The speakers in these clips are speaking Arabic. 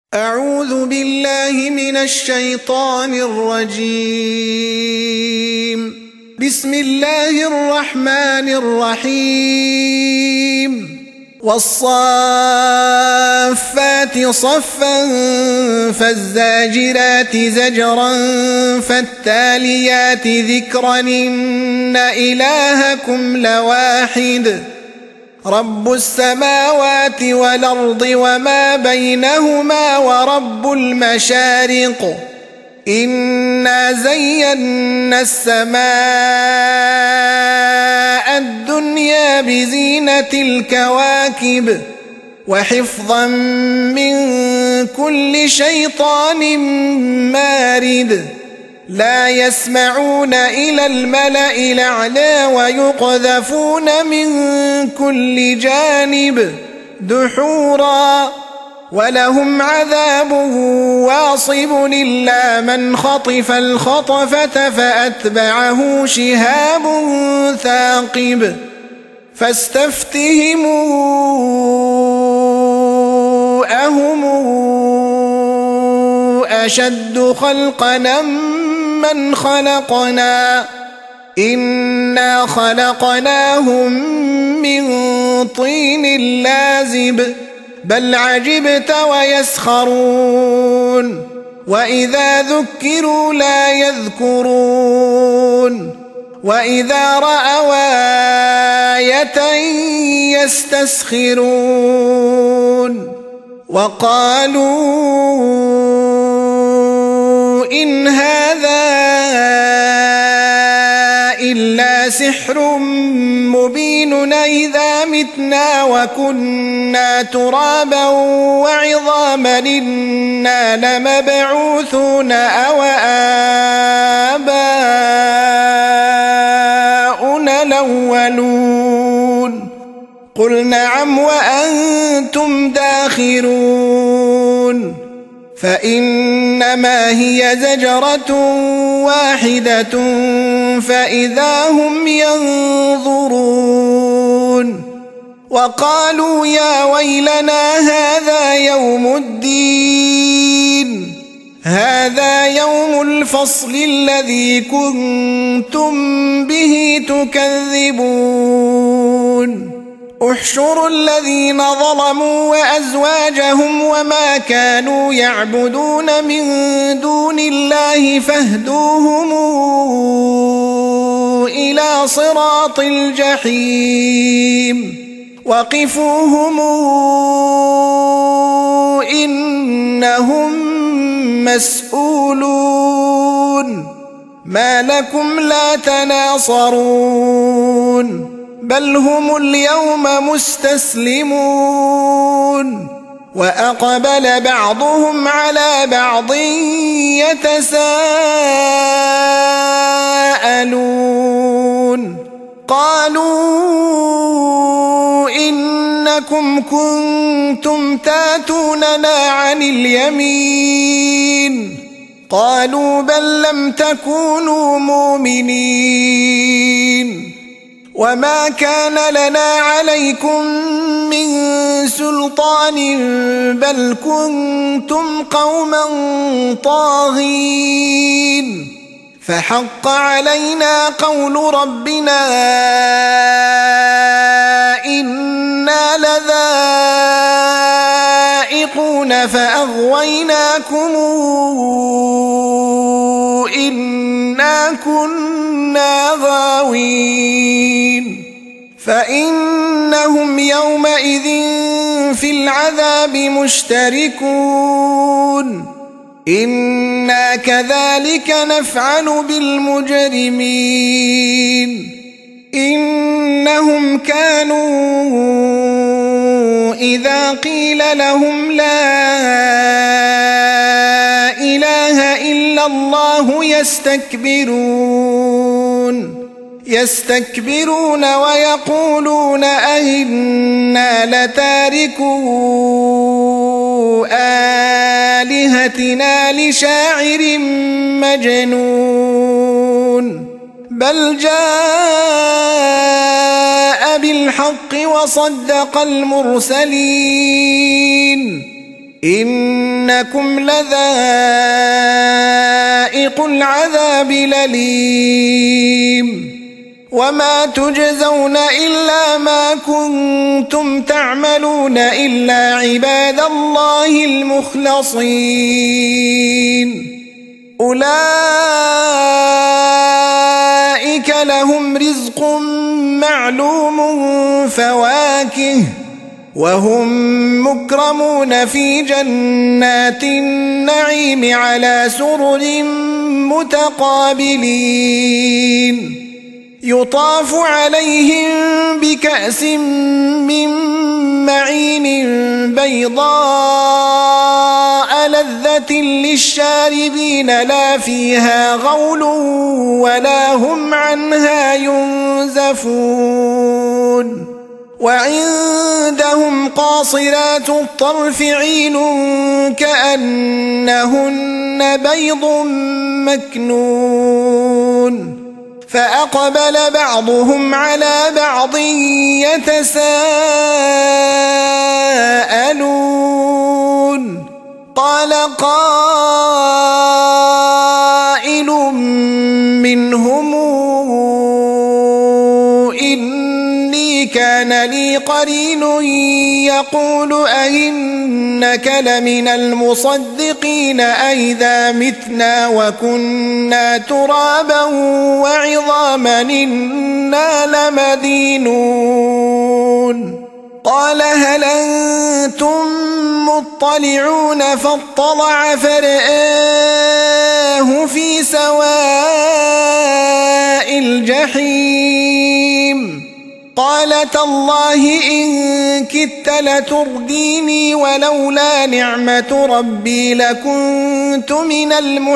أعوذ بالله من الشيطان الرجيم. بسم الله الرحمن الرحيم. والصافات صفا فالزاجرات زجرا فالتاليات ذكرا إن إلهكم لواحد رب السماوات والأرض وما بينهما ورب المشارق إنا زينا السماء الدنيا بزينة الكواكب وحفظا من كل شيطان مارد لا يسمعون إلى الملأ الأعلى ويقذفون من كل جانب دحورا ولهم عذاب واصب إلا من خطف الخطفة فأتبعه شهاب ثاقب فاستفتهموا أهم أشد خلقنا من خلقنا إنا خلقناهم من طين لازب بل عجبت ويسخرون وإذا ذكروا لا يذكرون وإذا رأوا آية يستسخرون وقالوا إن هذا إلا سحر مبين أإذا متنا وكنا ترابا وعظاما إنا لمبعوثون أو آباؤنا الأولون قل نعم وأنتم داخرون فإنما هي زجرة واحدة فإذا هم ينظرون وقالوا يا ويلنا هذا يوم الدين هذا يوم الفصل الذي كنتم به تكذبون احشروا الذين ظلموا وأزواجهم وما كانوا يعبدون من دون الله فاهدوهم إلى صراط الجحيم وقفوهم إنهم مسؤولون ما لكم لا تناصرون بل هم اليوم مستسلمون وأقبل بعضهم على بعض يتساءلون قالوا إنكم كنتم تاتوننا عن اليمين قالوا بل لم تكونوا مؤمنين وما كان لنا عليكم من سلطان بل كنتم قوما طاغين فحق علينا قول ربنا إنا لذائقون فأغويناكم إنا كنا غاوين فإنهم يومئذ في العذاب مشتركون إنا كذلك نفعل بالمجرمين إنهم كانوا إذا قيل لهم لا إله إلا الله يستكبرون ويقولون أئنا لتاركو آلهتنا لشاعر مجنون بل جاء بالحق وصدق المرسلين إنكم لذائق العذاب الأليم وما تجزون إلا ما كنتم تعملون إلا عباد الله المخلصين أولئك لهم رزق معلوم فواكه وهم مكرمون في جنات النعيم على سرر متقابلين يطاف عليهم بكأس من معين بيضاء لذة للشاربين لا فيها غول ولا هم عنها ينزفون وعندهم قاصرات الطرف عين كأنهن بيض مكنون فأقبل بعضهم على بعض يتساءلون قال قائل منهم إني كان لي قرين يقول أئنك لمن المصدقين أئذا متنا وكنا ترابا وعظاما إنا لمدينون قال هل أنتم مطلعون فاطلع فرآه في سواء الجحيم قال تالله إن كدت لترديني ولولا نعمة ربي لكنت من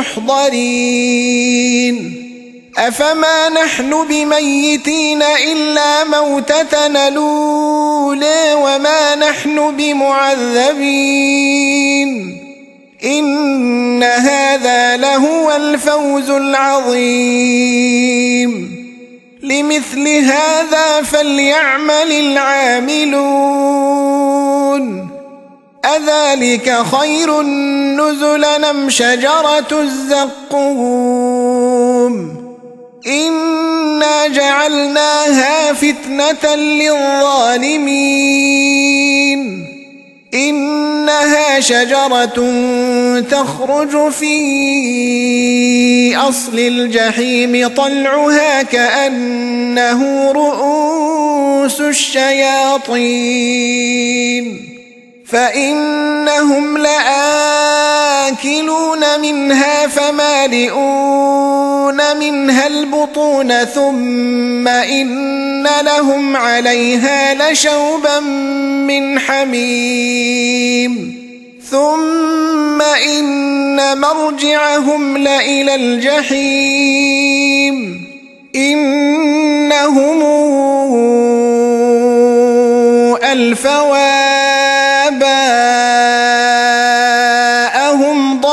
المحضرين أفما نحن بميتين إلا موتتنا الأولى وما نحن بمعذبين إن هذا لهو الفوز العظيم لمثل هذا فليعمل العاملون أذلك خير نزلا أم شجرة الزقوم إنا جعلناها فتنة للظالمين إنها شجرة تخرج في أصل الجحيم طلعها كأنه رؤوس الشياطين فإنهم لآكلون منها فمالئون منها البطون ثم إن لهم عليها لشوبا من حميم ثم إن مرجعهم لإلى الجحيم إنهم ألفوا آباءهم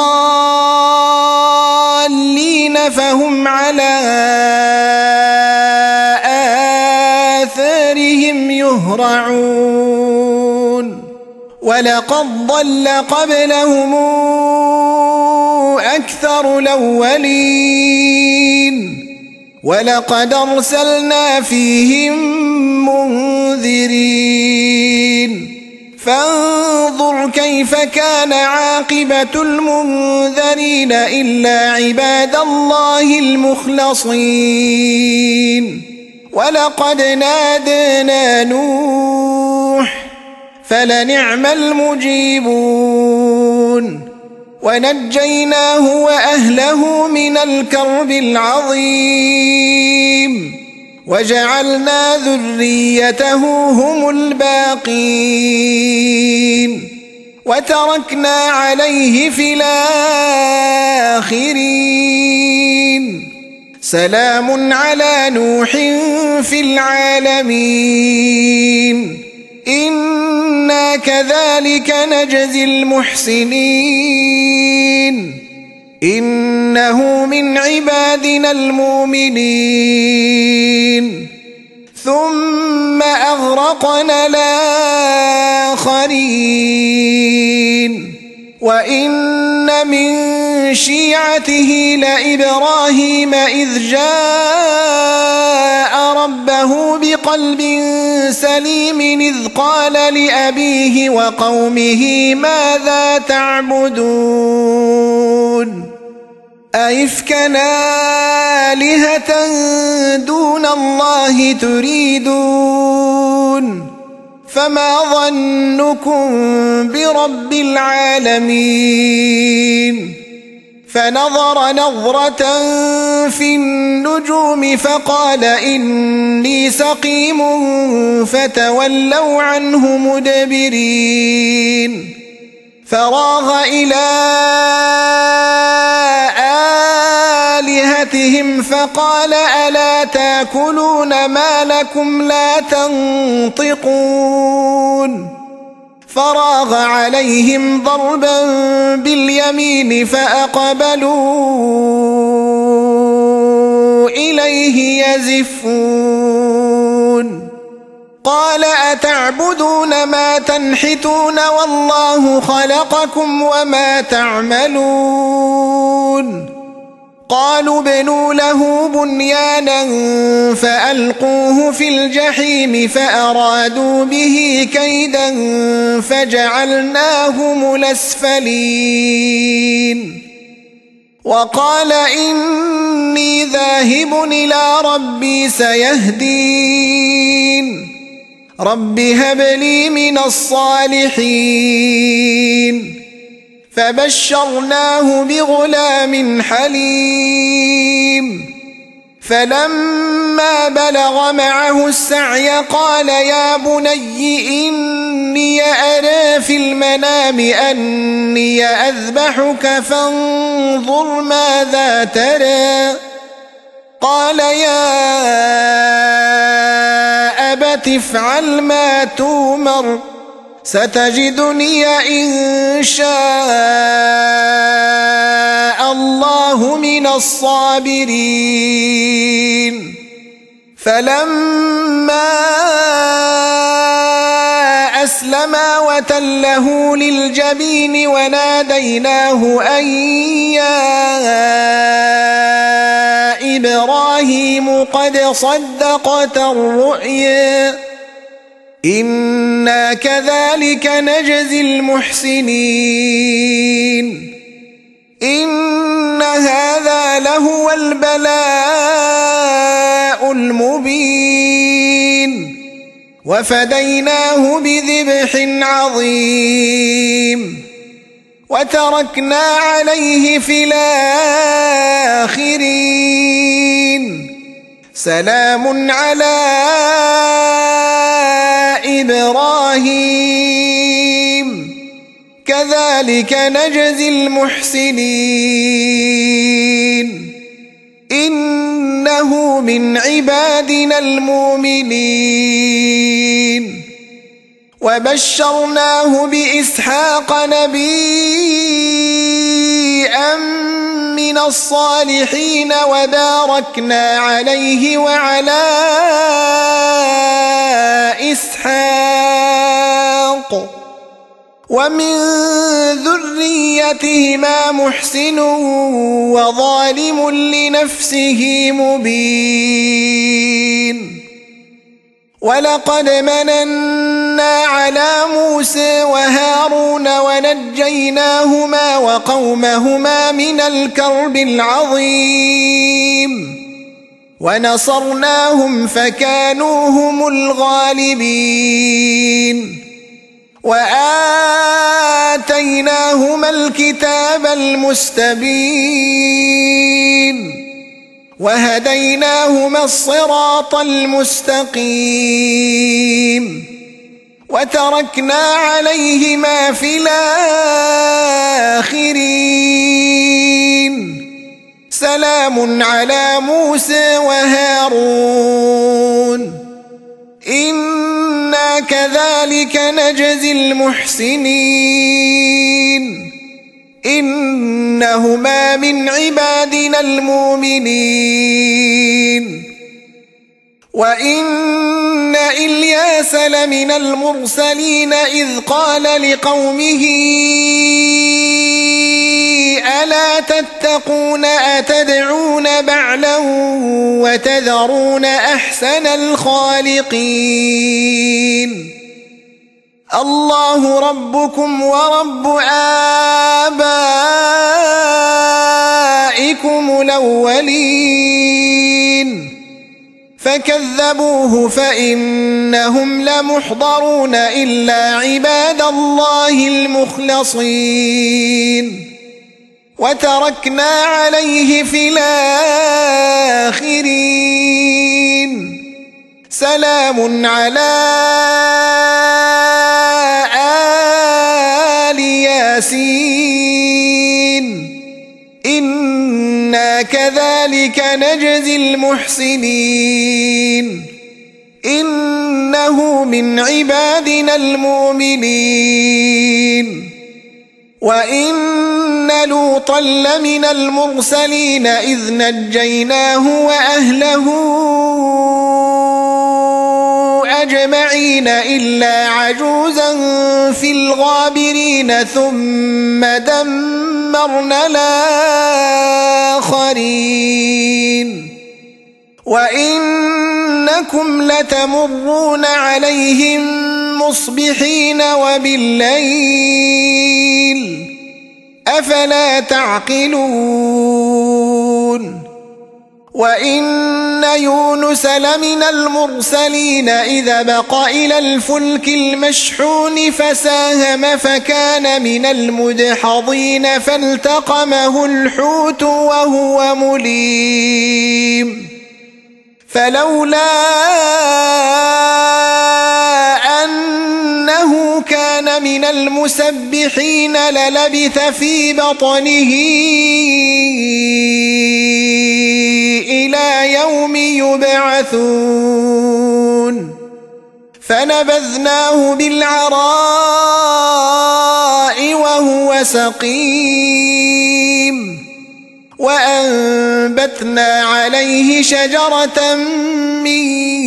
ضالين فهم على آثارهم يهرعون ولقد ضل قبلهم أكثر الأولين ولقد أرسلنا فيهم منذرين فانظر كيف كان عاقبة المنذرين إلا عباد الله المخلصين ولقد نادانا نوح فلنعم المجيبون ونجيناه وأهله من الكرب العظيم وجعلنا ذريته هم الباقين وتركنا عليه في الآخرين سلام على نوح في العالمين إنا كذلك نجزي المحسنين إنه من عبادنا المؤمنين ثم أغرقنا الآخرين وإن من شيعته لإبراهيم إذ جاء ربه بقلب سليم إذ قال لأبيه وقومه ماذا تعبدون أئفكا آلهة دون الله تريدون فما ظنكم برب العالمين فنظر نظرة في النجوم فقال إني سقيم فتولوا عنه مدبرين فراغ إلى آلهتهم فقال ألا تأكلون ما لكم لا تنطقون فراغ عليهم ضربا باليمين فأقبلوا إليه يزفون قال أتعبدون ما تنحتون والله خلقكم وما تعملون قالوا ابنوا له بنيانا فألقوه في الجحيم فأرادوا به كيدا فجعلناهم الأسفلين وقال إني ذاهب إلى ربي سيهدين رب هب لي من الصالحين فبشرناه بغلام حليم فلما بلغ معه السعي قال يا بني إني أرى في المنام أني أذبحك فانظر ماذا ترى قال يا أبت افعل ما تؤمر ستجدني إن شاء الله من الصابرين فلما أسلما وتله للجبين وناديناه أن يا إبراهيم قد صدقت الرؤيا إنا كذلك نجزي المحسنين إن هذا لهو البلاء المبين وفديناه بذبح عظيم وتركنا عليه في الآخرين سلام على إبراهيم كذلك نجزي المحسنين إنه من عبادنا المؤمنين وبشرناه بإسحاق نبيا من الصالحين وباركنا عليه وعلى إسحاق ومن ذريتهما محسن وظالم لنفسه مبين ولقد مننا على موسى وهارون ونجيناهما وقومهما من الكرب العظيم ونصرناهم فكانوا هم الغالبين وآتيناهما الكتاب المستبين وهديناهما الصراط المستقيم وتركنا عليهما في الآخرين سلام على موسى وهارون إنا كذلك نجزي المحسنين إنهما من عبادنا المؤمنين وإن إلياس لمن المرسلين إذ قال لقومه ألا تتقون أتدعون بعلا وتذرون أحسن الخالقين الله ربكم ورب آبائكم الأولين فكذبوه فإنهم لمحضرون إلا عباد الله المخلصين وتركنا عليه في الآخرين سلام على آل ياسين إنا كذلك نجزي المحسنين إنه من عبادنا المؤمنين وإن لوطا لمن المرسلين إذ نجيناه وأهله أجمعين إلا عجوزا في الغابرين ثم دمرنا الآخرين وإنكم لتمرون عليهم مصبحين وبالليل أفلا تعقلون وإن يونس لمن المرسلين إذا بق إلى الفلك المشحون فساهم فكان من المدحضين فالتقمه الحوت وهو مليم فلولا أنه كان من المسبحين للبث في بطنه إلى يوم يبعثون فنبذناه بالعراء وهو سقيم وأنبتنا عليه شجرة من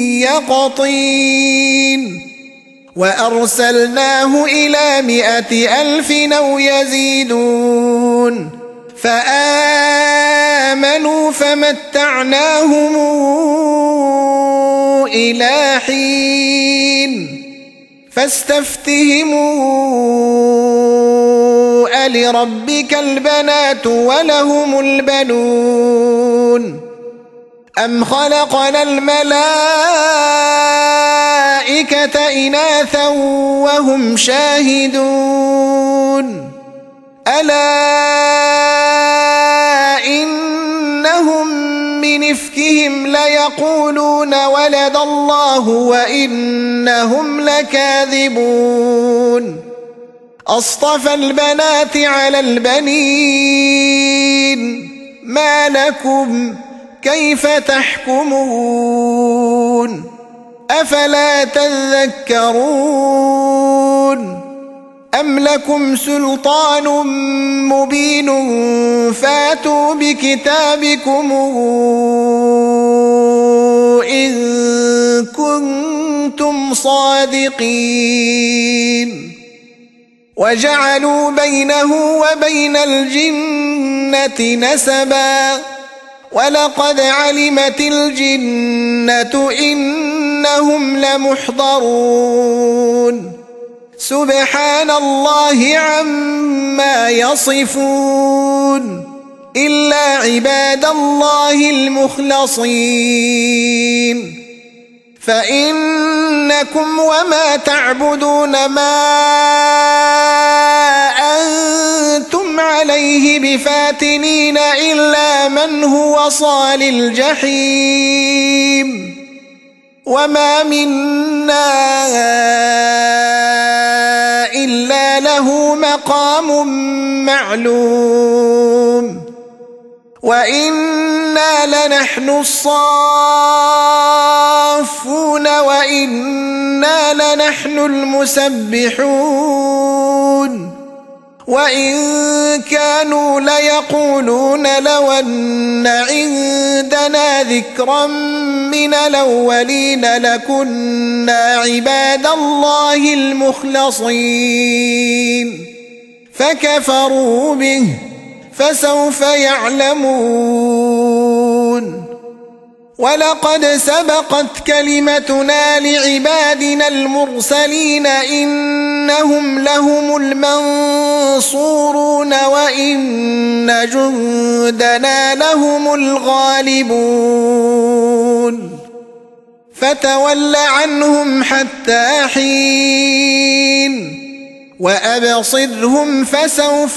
يقطين وأرسلناه إلى 100,000 أو يزيدون فآمنوا فمتعناهم إلى حين فاستفتهموا ألربك البنات ولهم البنون أم خلقنا الملائكة إناثا وهم شاهدون ألا إنهم من إفكهم ليقولون ولد الله وإنهم لكاذبون أصطفى البنات على البنين ما لكم كيف تحكمون أفلا تذكرون أم لكم سلطان مبين فاتوا بكتابكم إن كنتم صادقين وجعلوا بينه وبين الجنة نسبا ولقد علمت الجنة إنهم لمحضرون سبحان الله عما يصفون إلا عباد الله المخلصين فإنكم وما تعبدون ما أنتم عليه بفاتنين إلا من هو صال الجحيم وما منا إلا له مقام معلوم وإنا لنحن الصافون وإنا لنحن المسبحون وإن كانوا ليقولون لو أن عندنا ذكرا من الأولين لكنا عباد الله المخلصين فكفروا به فسوف يعلمون. ولقد سبقت كلمتنا لعبادنا المرسلين إنهم لهم المنصورون وإن جندنا لهم الغالبون. فتول عنهم حتى حين وأبصرهم فسوف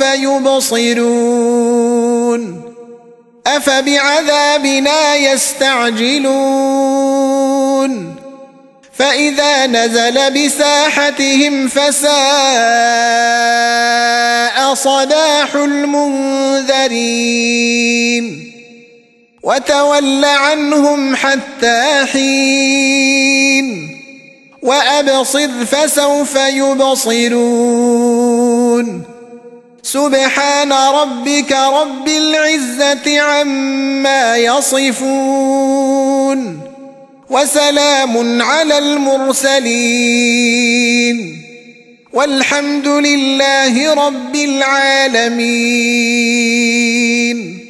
يبصرون. أفبعذابنا يستعجلون فإذا نزل بساحتهم فساء صباح المنذرين. وتول عنهم حتى حين وأبصر فسوف يبصرون. سبحان ربك رب العزة عما يصفون وسلام على المرسلين والحمد لله رب العالمين.